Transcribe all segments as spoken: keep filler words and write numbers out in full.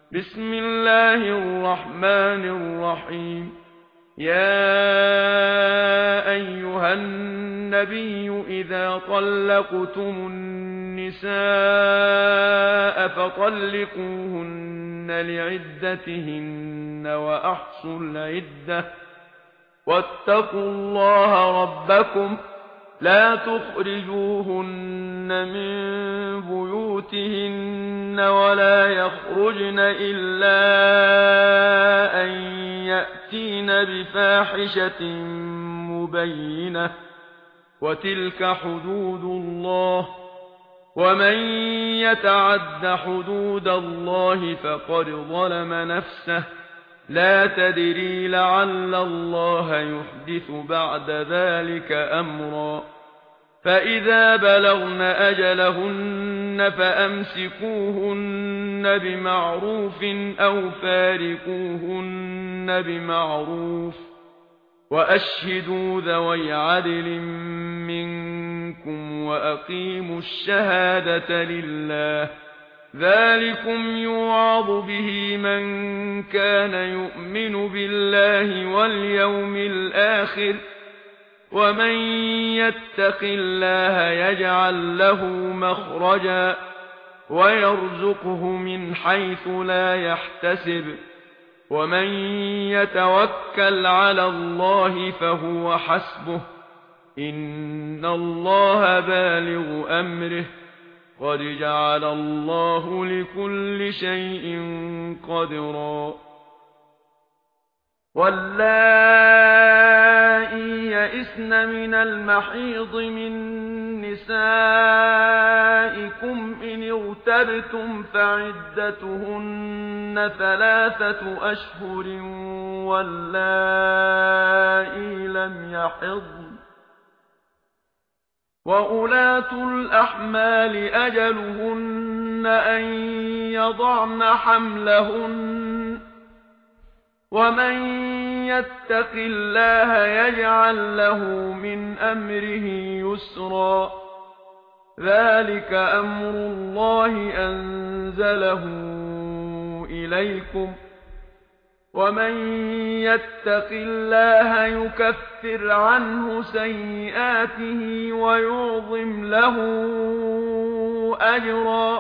بسم الله الرحمن الرحيم. يا أيها النبي إذا طلقتم النساء فطلقوهن لعدتهن وأحصوا العدة واتقوا الله ربكم لا تخرجوهن من بيوتهن ولا يخرجن إلا أن يأتين بفاحشة مبينة وتلك حدود الله ومن يتعد حدود الله فقد ظلم نفسه لا تدري لعل الله يحدث بعد ذلك أمرا. فإذا بلغن أجلهن فأمسكوهن بمعروف أو فارقوهن بمعروف وأشهدوا ذوي عدل منكم وأقيموا الشهادة لله ذلكم يوعظ به من كان يؤمن بالله واليوم الآخر ومن يتق الله يجعل له مخرجا ويرزقه من حيث لا يحتسب ومن يتوكل على الله فهو حسبه إن الله بالغ أمره قد جعل الله لكل شيء قدرا. واللائي يئسن من المحيض من نسائكم إن ارتبتم فعدتهن ثلاثة أشهر واللائي لم يحضن وأولاة الأحمال أجلهن أن يضعن حملهن ومن يتق الله يجعل له من أمره يسرا ذلك أمر الله أنزله إليكم ومن يتق الله يكفر عنه سيئاته ويعظم له أجرا.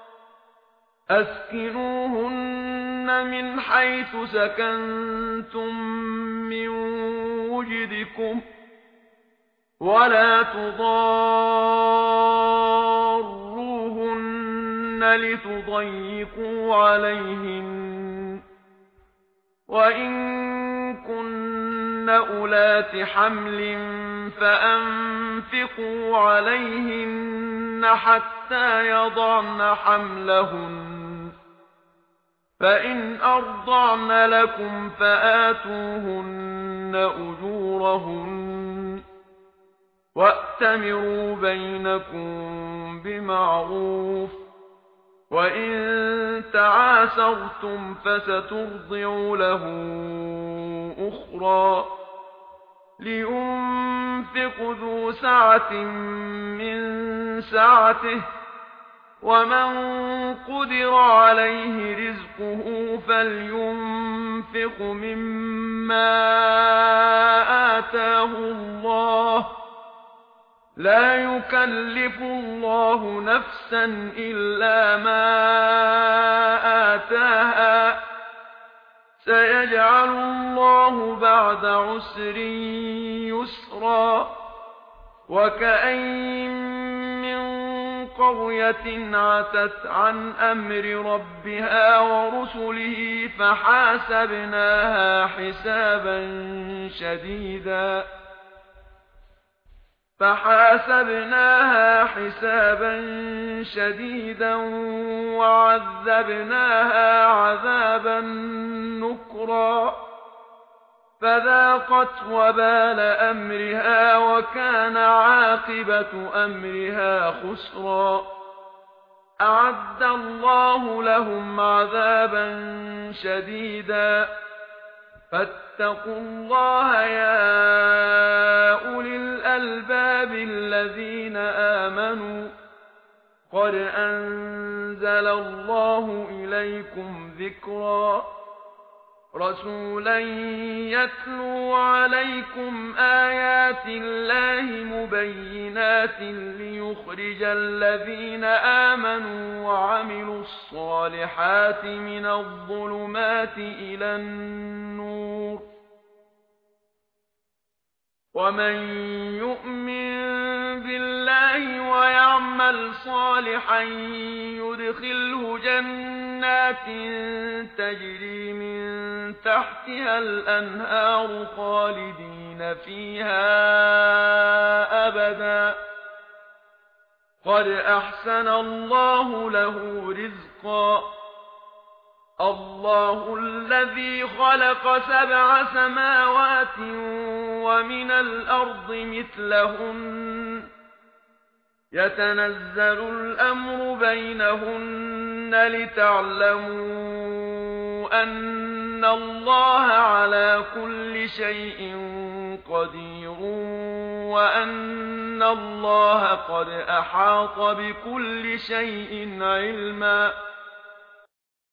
أسكنوهن من حيث سكنتم من وجدكم ولا تضاروهن لتضيقوا عليهن وإن كن أولات حمل فأنفقوا عليهن حتى يضعن حملهن فإن أرضعن لكم فآتوهن أجورهن وأتمروا بينكم بمعروف وإن تعاسرتم فسترضع له أخرى لينفق ذو سعة من سعته ومن قدر عليه رزقه فلينفق مما آتاه الله لا يكلف الله نفسا إلا ما آتاها سيجعل الله بعد عسر يسرا. وكأين من قرية عتت عن أمر ربها ورسله فحاسبناها حسابا شديدا فحاسبناها حسابا شديدا وعذبناها عذابا نكرا فذاقت وبال أمرها وكان عاقبة أمرها خسرا. أعد الله لهم عذابا شديدا فاتقوا الله يا أولي الألباب الذين آمنوا قد أنزل الله إليكم ذكرا رسولا يتلو عليكم آيات الله مبينات ليخرج الذين آمنوا وعملوا الصالحات من الظلمات إلى النور ومن يؤمن بالله ويعمل صالحا يدخله جنات تجري من تحتها الأنهار خالدين فيها أبدا قد أحسن الله له رزقا الله الذي خلق سبع سماوات ومن الأرض مثلهن يتنزل الأمر بينهن لتعلموا أن الله على كل شيء قدير وأن الله قد أحاط بكل شيء علما